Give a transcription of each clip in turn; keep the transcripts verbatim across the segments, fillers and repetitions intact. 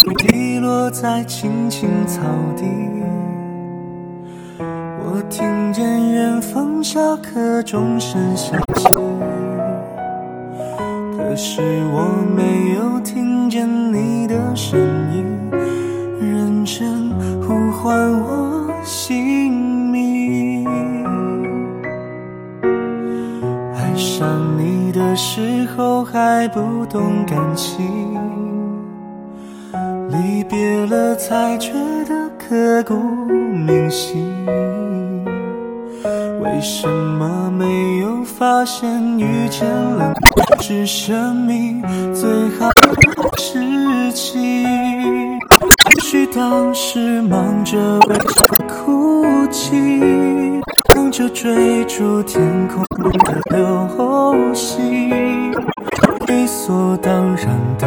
滴落在青青草地，我听见远方下课钟声响起，可是我没有听见你的声音，认真呼唤我姓名。爱上你的时候还不懂感情，离别了才觉得刻骨铭心。为什么没有发现遇见了你是生命最好的事情？也许当时忙着为谁哭泣，忙着追逐天空的流星，理所当然的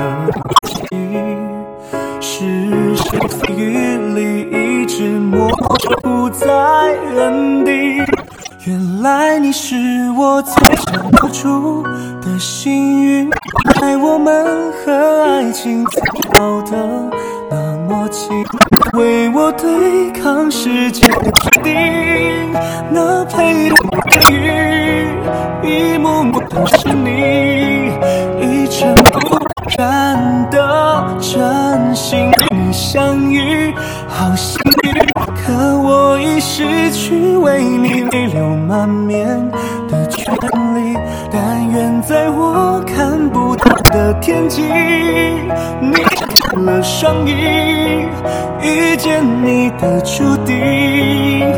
是谁在雨里一直模糊在原地。原来你是我最想留住的幸运，爱我们和爱情走的那么近，为我对抗世界的决定，那陪我雨一幕幕都是你，一尘不染的真心与你相遇，好幸运。可我已失去为你泪流满面的权利，但愿在我看不到的天际，你开了双翼，遇见你的注定。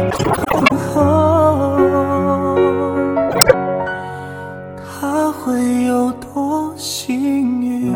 哦，他会有多幸运？